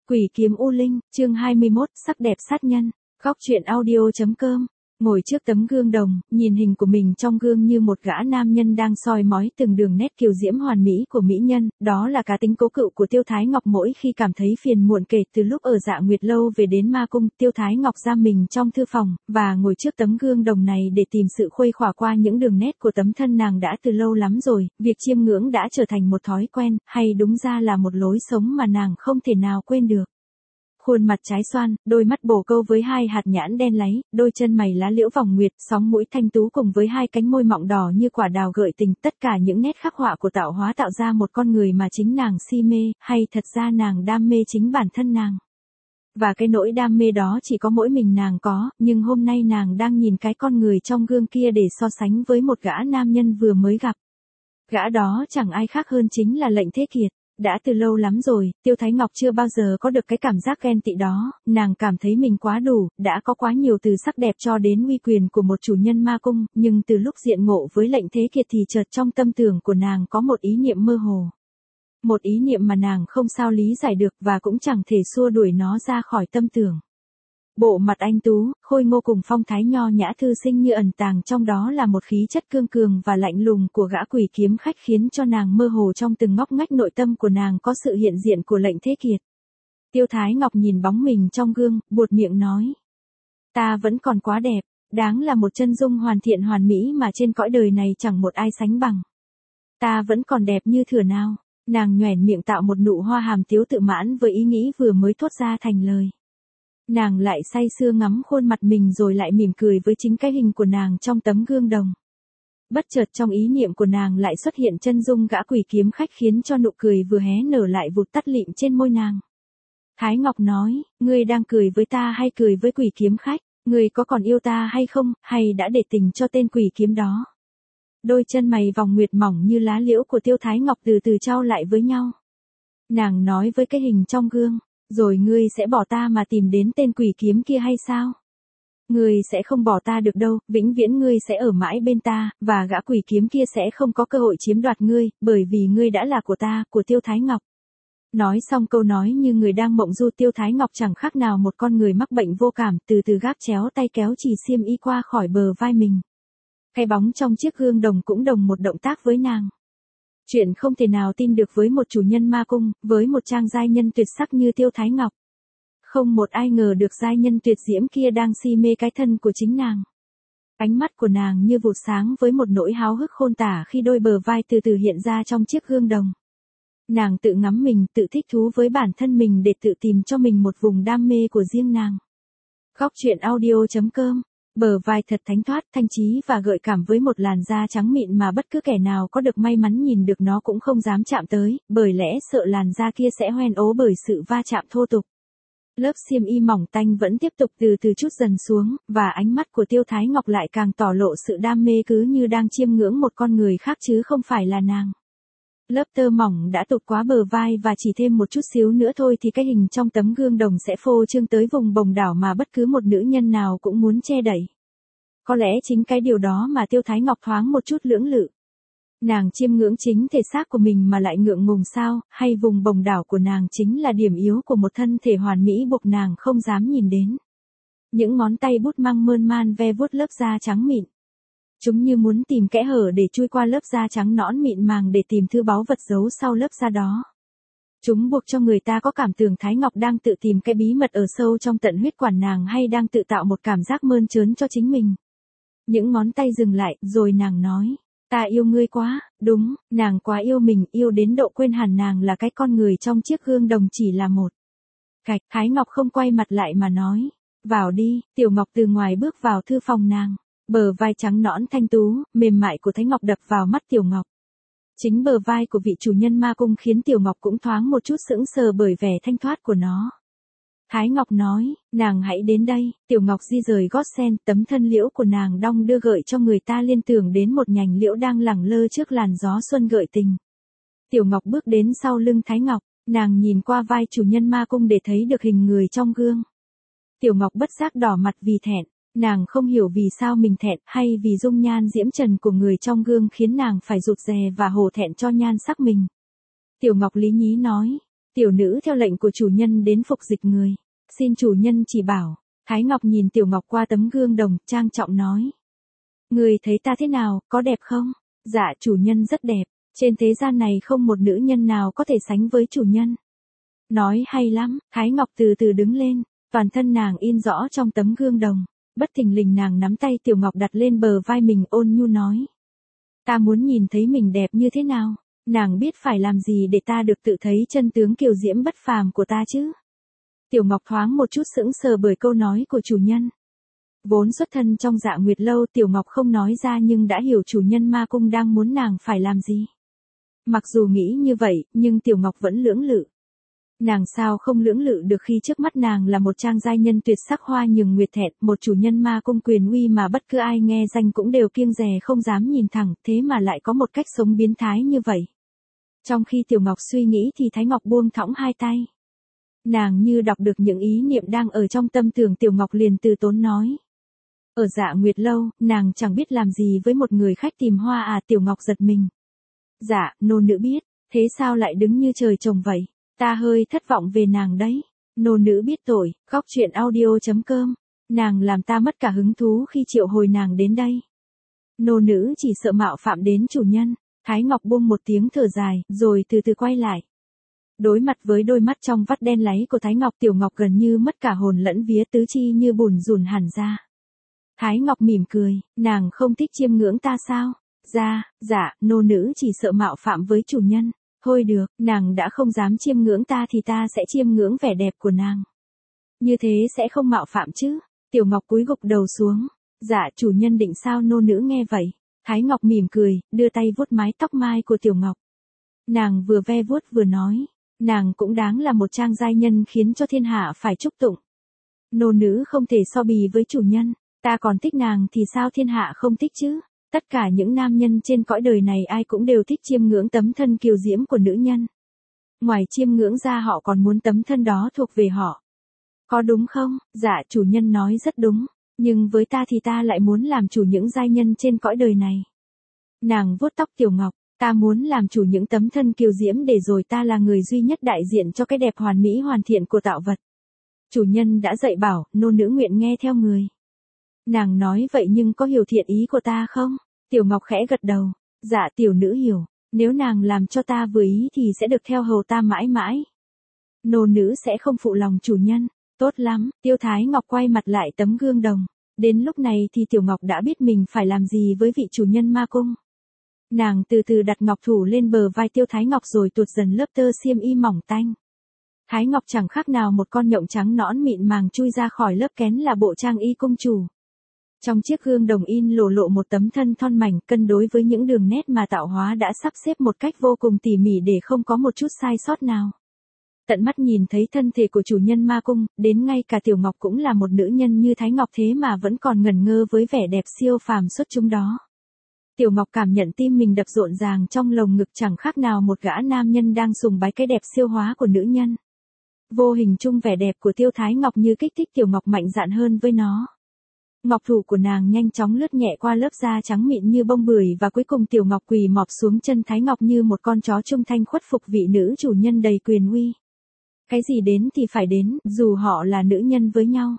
Quỷ kiếm U Linh, chương 21, sắc đẹp sát nhân. Góc truyện audio.com. Ngồi trước tấm gương đồng, nhìn hình của mình trong gương như một gã nam nhân đang soi mói từng đường nét kiều diễm hoàn mỹ của mỹ nhân, đó là cá tính cố cựu của Tiêu Thái Ngọc. Mỗi khi cảm thấy phiền muộn kể từ lúc ở Dạ Nguyệt Lâu về đến ma cung, Tiêu Thái Ngọc giam mình trong thư phòng, và ngồi trước tấm gương đồng này để tìm sự khuây khỏa qua những đường nét của tấm thân nàng đã từ lâu lắm rồi. Việc chiêm ngưỡng đã trở thành một thói quen, hay đúng ra là một lối sống mà nàng không thể nào quên được. Khuôn mặt trái xoan, đôi mắt bồ câu với hai hạt nhãn đen láy, đôi chân mày lá liễu vòng nguyệt, sóng mũi thanh tú cùng với hai cánh môi mọng đỏ như quả đào gợi tình, tất cả những nét khắc họa của tạo hóa tạo ra một con người mà chính nàng si mê, hay thật ra nàng đam mê chính bản thân nàng. Và cái nỗi đam mê đó chỉ có mỗi mình nàng có, nhưng hôm nay nàng đang nhìn cái con người trong gương kia để so sánh với một gã nam nhân vừa mới gặp. Gã đó chẳng ai khác hơn chính là Lệnh Thế Kiệt. Đã từ lâu lắm rồi, Tiêu Thái Ngọc chưa bao giờ có được cái cảm giác ghen tị đó, nàng cảm thấy mình quá đủ, đã có quá nhiều từ sắc đẹp cho đến uy quyền của một chủ nhân ma cung, nhưng từ lúc diện ngộ với Lệnh Thế Kiệt thì chợt trong tâm tưởng của nàng có một ý niệm mơ hồ. Một ý niệm mà nàng không sao lý giải được và cũng chẳng thể xua đuổi nó ra khỏi tâm tưởng. Bộ mặt anh tú, khôi ngô cùng phong thái nho nhã thư sinh như ẩn tàng trong đó là một khí chất cương cường và lạnh lùng của gã quỷ kiếm khách khiến cho nàng mơ hồ trong từng ngóc ngách nội tâm của nàng có sự hiện diện của Lệnh Thế Kiệt. Tiêu Thái Ngọc nhìn bóng mình trong gương, buột miệng nói. Ta vẫn còn quá đẹp, đáng là một chân dung hoàn thiện hoàn mỹ mà trên cõi đời này chẳng một ai sánh bằng. Ta vẫn còn đẹp như thửa nào, nàng nhoẻn miệng tạo một nụ hoa hàm tiếu tự mãn với ý nghĩ vừa mới thốt ra thành lời. Nàng lại say sưa ngắm khuôn mặt mình rồi lại mỉm cười với chính cái hình của nàng trong tấm gương đồng. Bất chợt trong ý niệm của nàng lại xuất hiện chân dung gã quỷ kiếm khách khiến cho nụ cười vừa hé nở lại vụt tắt lịm trên môi nàng. Thái Ngọc nói, ngươi đang cười với ta hay cười với quỷ kiếm khách, ngươi có còn yêu ta hay không, hay đã để tình cho tên quỷ kiếm đó. Đôi chân mày vòng nguyệt mỏng như lá liễu của Tiêu Thái Ngọc từ từ trao lại với nhau. Nàng nói với cái hình trong gương. Rồi ngươi sẽ bỏ ta mà tìm đến tên quỷ kiếm kia hay sao? Ngươi sẽ không bỏ ta được đâu, vĩnh viễn ngươi sẽ ở mãi bên ta, và gã quỷ kiếm kia sẽ không có cơ hội chiếm đoạt ngươi, bởi vì ngươi đã là của ta, của Tiêu Thái Ngọc. Nói xong câu nói như người đang mộng du, Tiêu Thái Ngọc chẳng khác nào một con người mắc bệnh vô cảm, từ từ gác chéo tay kéo chỉ xiêm y qua khỏi bờ vai mình. Cái bóng trong chiếc gương đồng cũng đồng một động tác với nàng. Chuyện không thể nào tin được với một chủ nhân ma cung, với một trang giai nhân tuyệt sắc như Tiêu Thái Ngọc. Không một ai ngờ được giai nhân tuyệt diễm kia đang si mê cái thân của chính nàng. Ánh mắt của nàng như vụt sáng với một nỗi háo hức khôn tả khi đôi bờ vai từ từ hiện ra trong chiếc gương đồng. Nàng tự ngắm mình, tự thích thú với bản thân mình để tự tìm cho mình một vùng đam mê của riêng nàng. Góc truyện audio.com. Bờ vai thật thánh thoát, thanh trí và gợi cảm với một làn da trắng mịn mà bất cứ kẻ nào có được may mắn nhìn được nó cũng không dám chạm tới, bởi lẽ sợ làn da kia sẽ hoen ố bởi sự va chạm thô tục. Lớp xiêm y mỏng tanh vẫn tiếp tục từ từ trút dần xuống, và ánh mắt của Tiêu Thái Ngọc lại càng tỏ lộ sự đam mê cứ như đang chiêm ngưỡng một con người khác chứ không phải là nàng. Lớp tơ mỏng đã tụt quá bờ vai và chỉ thêm một chút xíu nữa thôi thì cái hình trong tấm gương đồng sẽ phô trương tới vùng bồng đảo mà bất cứ một nữ nhân nào cũng muốn che đậy. Có lẽ chính cái điều đó mà Tiêu Thái Ngọc thoáng một chút lưỡng lự. Nàng chiêm ngưỡng chính thể xác của mình mà lại ngượng ngùng sao, hay vùng bồng đảo của nàng chính là điểm yếu của một thân thể hoàn mỹ buộc nàng không dám nhìn đến. Những ngón tay bút măng mơn man ve vuốt lớp da trắng mịn. Chúng như muốn tìm kẽ hở để chui qua lớp da trắng nõn mịn màng để tìm thứ báu vật giấu sau lớp da đó. Chúng buộc cho người ta có cảm tưởng Thái Ngọc đang tự tìm cái bí mật ở sâu trong tận huyết quản nàng hay đang tự tạo một cảm giác mơn trớn cho chính mình. Những ngón tay dừng lại, rồi nàng nói, ta yêu ngươi quá, đúng, nàng quá yêu mình, yêu đến độ quên hẳn nàng là cái con người trong chiếc gương đồng chỉ là một. Cạch, Thái Ngọc không quay mặt lại mà nói, vào đi, Tiểu Ngọc từ ngoài bước vào thư phòng nàng. Bờ vai trắng nõn thanh tú, mềm mại của Thái Ngọc đập vào mắt Tiểu Ngọc. Chính bờ vai của vị chủ nhân ma cung khiến Tiểu Ngọc cũng thoáng một chút sững sờ bởi vẻ thanh thoát của nó. Thái Ngọc nói, nàng hãy đến đây, Tiểu Ngọc di rời gót sen, tấm thân liễu của nàng đong đưa gợi cho người ta liên tưởng đến một nhành liễu đang lẳng lơ trước làn gió xuân gợi tình. Tiểu Ngọc bước đến sau lưng Thái Ngọc, nàng nhìn qua vai chủ nhân ma cung để thấy được hình người trong gương. Tiểu Ngọc bất giác đỏ mặt vì thẹn. Nàng không hiểu vì sao mình thẹn, hay vì dung nhan diễm trần của người trong gương khiến nàng phải rụt rè và hổ thẹn cho nhan sắc mình. Tiểu Ngọc lý nhí nói, Tiểu nữ theo lệnh của chủ nhân đến phục dịch người. Xin chủ nhân chỉ bảo. Thái Ngọc nhìn Tiểu Ngọc qua tấm gương đồng, trang trọng nói. Người thấy ta thế nào, có đẹp không? Dạ chủ nhân rất đẹp. Trên thế gian này không một nữ nhân nào có thể sánh với chủ nhân. Nói hay lắm. Thái Ngọc từ từ đứng lên. Toàn thân nàng in rõ trong tấm gương đồng. Bất thình lình nàng nắm tay Tiểu Ngọc đặt lên bờ vai mình, ôn nhu nói. Ta muốn nhìn thấy mình đẹp như thế nào? Nàng biết phải làm gì để ta được tự thấy chân tướng kiều diễm bất phàm của ta chứ? Tiểu Ngọc thoáng một chút sững sờ bởi câu nói của chủ nhân. Vốn xuất thân trong Dạ Nguyệt lâu, Tiểu Ngọc không nói ra nhưng đã hiểu chủ nhân ma cung đang muốn nàng phải làm gì. Mặc dù nghĩ như vậy, nhưng Tiểu Ngọc vẫn lưỡng lự. Nàng sao không lưỡng lự được khi trước mắt nàng là một trang giai nhân tuyệt sắc hoa nhường nguyệt thẹn, một chủ nhân ma cung quyền uy mà bất cứ ai nghe danh cũng đều kiêng dè không dám nhìn thẳng, thế mà lại có một cách sống biến thái như vậy. Trong khi Tiểu Ngọc suy nghĩ thì Thái Ngọc buông thõng hai tay. Nàng như đọc được những ý niệm đang ở trong tâm tưởng Tiểu Ngọc, liền từ tốn nói. Ở Dạ Nguyệt lâu, nàng chẳng biết làm gì với một người khách tìm hoa à? Tiểu Ngọc giật mình. Dạ, nô nữ biết, thế sao lại đứng như trời trồng vậy? Ta hơi thất vọng về nàng đấy. Nô nữ biết tội. Góc truyện audio.com. Nàng làm ta mất cả hứng thú khi triệu hồi nàng đến đây. Nô nữ chỉ sợ mạo phạm đến chủ nhân. Thái Ngọc buông một tiếng thở dài, rồi từ từ quay lại. Đối mặt với đôi mắt trong vắt đen láy của Thái Ngọc, Tiểu Ngọc gần như mất cả hồn lẫn vía, tứ chi như bùn rùn hẳn ra. Thái Ngọc mỉm cười, nàng không thích chiêm ngưỡng ta sao? Dạ, nô nữ chỉ sợ mạo phạm với chủ nhân. Thôi được, nàng đã không dám chiêm ngưỡng ta thì ta sẽ chiêm ngưỡng vẻ đẹp của nàng. Như thế sẽ không mạo phạm chứ? Tiểu Ngọc cúi gục đầu xuống. Dạ chủ nhân định sao? Nô nữ nghe vậy. Thái Ngọc mỉm cười, đưa tay vuốt mái tóc mai của Tiểu Ngọc. Nàng vừa ve vuốt vừa nói. Nàng cũng đáng là một trang giai nhân khiến cho thiên hạ phải chúc tụng. Nô nữ không thể so bì với chủ nhân. Ta còn thích nàng thì sao thiên hạ không thích chứ? Tất cả những nam nhân trên cõi đời này ai cũng đều thích chiêm ngưỡng tấm thân kiều diễm của nữ nhân. Ngoài chiêm ngưỡng ra họ còn muốn tấm thân đó thuộc về họ. Có đúng không? Dạ chủ nhân nói rất đúng. Nhưng với ta thì ta lại muốn làm chủ những giai nhân trên cõi đời này. Nàng vuốt tóc Tiểu Ngọc. Ta muốn làm chủ những tấm thân kiều diễm để rồi ta là người duy nhất đại diện cho cái đẹp hoàn mỹ hoàn thiện của tạo vật. Chủ nhân đã dạy bảo, nô nữ nguyện nghe theo người. Nàng nói vậy nhưng có hiểu thiện ý của ta không? Tiểu Ngọc khẽ gật đầu. Dạ tiểu nữ hiểu. Nếu nàng làm cho ta vừa ý thì sẽ được theo hầu ta mãi mãi. Nô nữ sẽ không phụ lòng chủ nhân. Tốt lắm. Tiêu Thái Ngọc quay mặt lại tấm gương đồng. Đến lúc này thì Tiểu Ngọc đã biết mình phải làm gì với vị chủ nhân ma cung. Nàng từ từ đặt ngọc thủ lên bờ vai Tiêu Thái Ngọc rồi tuột dần lớp tơ xiêm y mỏng tanh. Thái Ngọc chẳng khác nào một con nhộng trắng nõn mịn màng chui ra khỏi lớp kén là bộ trang y công chủ. Trong chiếc gương đồng in lộ một tấm thân thon mảnh cân đối với những đường nét mà tạo hóa đã sắp xếp một cách vô cùng tỉ mỉ để không có một chút sai sót nào. Tận mắt nhìn thấy thân thể của chủ nhân ma cung, đến ngay cả Tiểu Ngọc cũng là một nữ nhân như Thái Ngọc thế mà vẫn còn ngẩn ngơ với vẻ đẹp siêu phàm xuất chúng đó. Tiểu Ngọc cảm nhận tim mình đập rộn ràng trong lồng ngực, chẳng khác nào một gã nam nhân đang sùng bái cái đẹp siêu hóa của nữ nhân. Vô hình chung vẻ đẹp của Tiêu Thái Ngọc như kích thích Tiểu Ngọc mạnh dạn hơn với nó. Ngọc thủ của nàng nhanh chóng lướt nhẹ qua lớp da trắng mịn như bông bưởi và cuối cùng Tiểu Ngọc quỳ mọp xuống chân Thái Ngọc như một con chó trung thanh khuất phục vị nữ chủ nhân đầy quyền uy. Cái gì đến thì phải đến, dù họ là nữ nhân với nhau.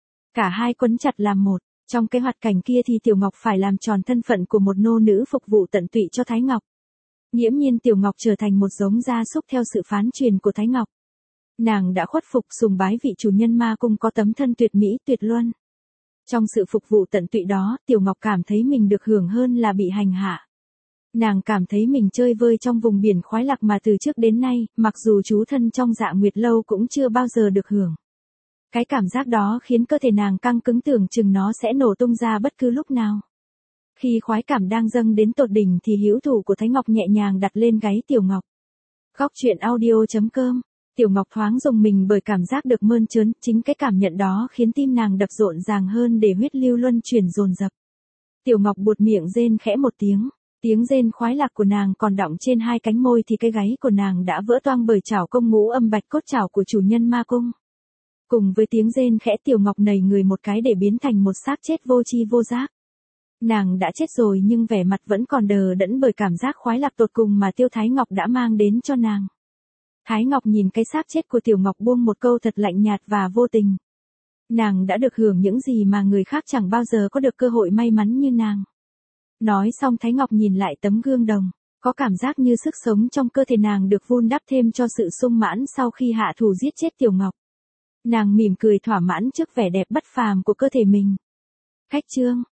Cả hai quấn chặt làm một. Trong cái hoạt cảnh kia thì Tiểu Ngọc phải làm tròn thân phận của một nô nữ phục vụ tận tụy cho Thái Ngọc. Nghiễm nhiên Tiểu Ngọc trở thành một giống gia súc theo sự phán truyền của Thái Ngọc. Nàng đã khuất phục sùng bái vị chủ nhân ma cung có tấm thân tuyệt mỹ tuyệt luân. Trong sự phục vụ tận tụy đó, Tiểu Ngọc cảm thấy mình được hưởng hơn là bị hành hạ. Nàng cảm thấy mình chơi vơi trong vùng biển khoái lạc mà từ trước đến nay, mặc dù trú thân trong Dạ Nguyệt lâu cũng chưa bao giờ được hưởng. Cái cảm giác đó khiến cơ thể nàng căng cứng, tưởng chừng nó sẽ nổ tung ra bất cứ lúc nào. Khi khoái cảm đang dâng đến tột đỉnh thì hữu thủ của Thái Ngọc nhẹ nhàng đặt lên gáy Tiểu Ngọc. Góc truyện audio.com. Tiểu Ngọc thoáng rùng mình bởi cảm giác được mơn trớn, chính cái cảm nhận đó khiến tim nàng đập rộn ràng hơn để huyết lưu luân chuyển dồn dập. Tiểu Ngọc buột miệng rên khẽ một tiếng. Tiếng rên khoái lạc của nàng còn đọng trên hai cánh môi thì cái gáy của nàng đã vỡ toang bởi chảo công ngũ âm bạch cốt chảo của chủ nhân ma cung. Cùng với tiếng rên khẽ, Tiểu Ngọc nảy người một cái để biến thành một xác chết vô tri vô giác. Nàng đã chết rồi nhưng vẻ mặt vẫn còn đờ đẫn bởi cảm giác khoái lạc tột cùng mà Tiêu Thái Ngọc đã mang đến cho nàng. Thái Ngọc nhìn cái xác chết của Tiểu Ngọc buông một câu thật lạnh nhạt và vô tình. Nàng đã được hưởng những gì mà người khác chẳng bao giờ có được cơ hội may mắn như nàng. Nói xong Thái Ngọc nhìn lại tấm gương đồng, có cảm giác như sức sống trong cơ thể nàng được vun đắp thêm cho sự sung mãn sau khi hạ thủ giết chết Tiểu Ngọc. Nàng mỉm cười thỏa mãn trước vẻ đẹp bất phàm của cơ thể mình. Khách chương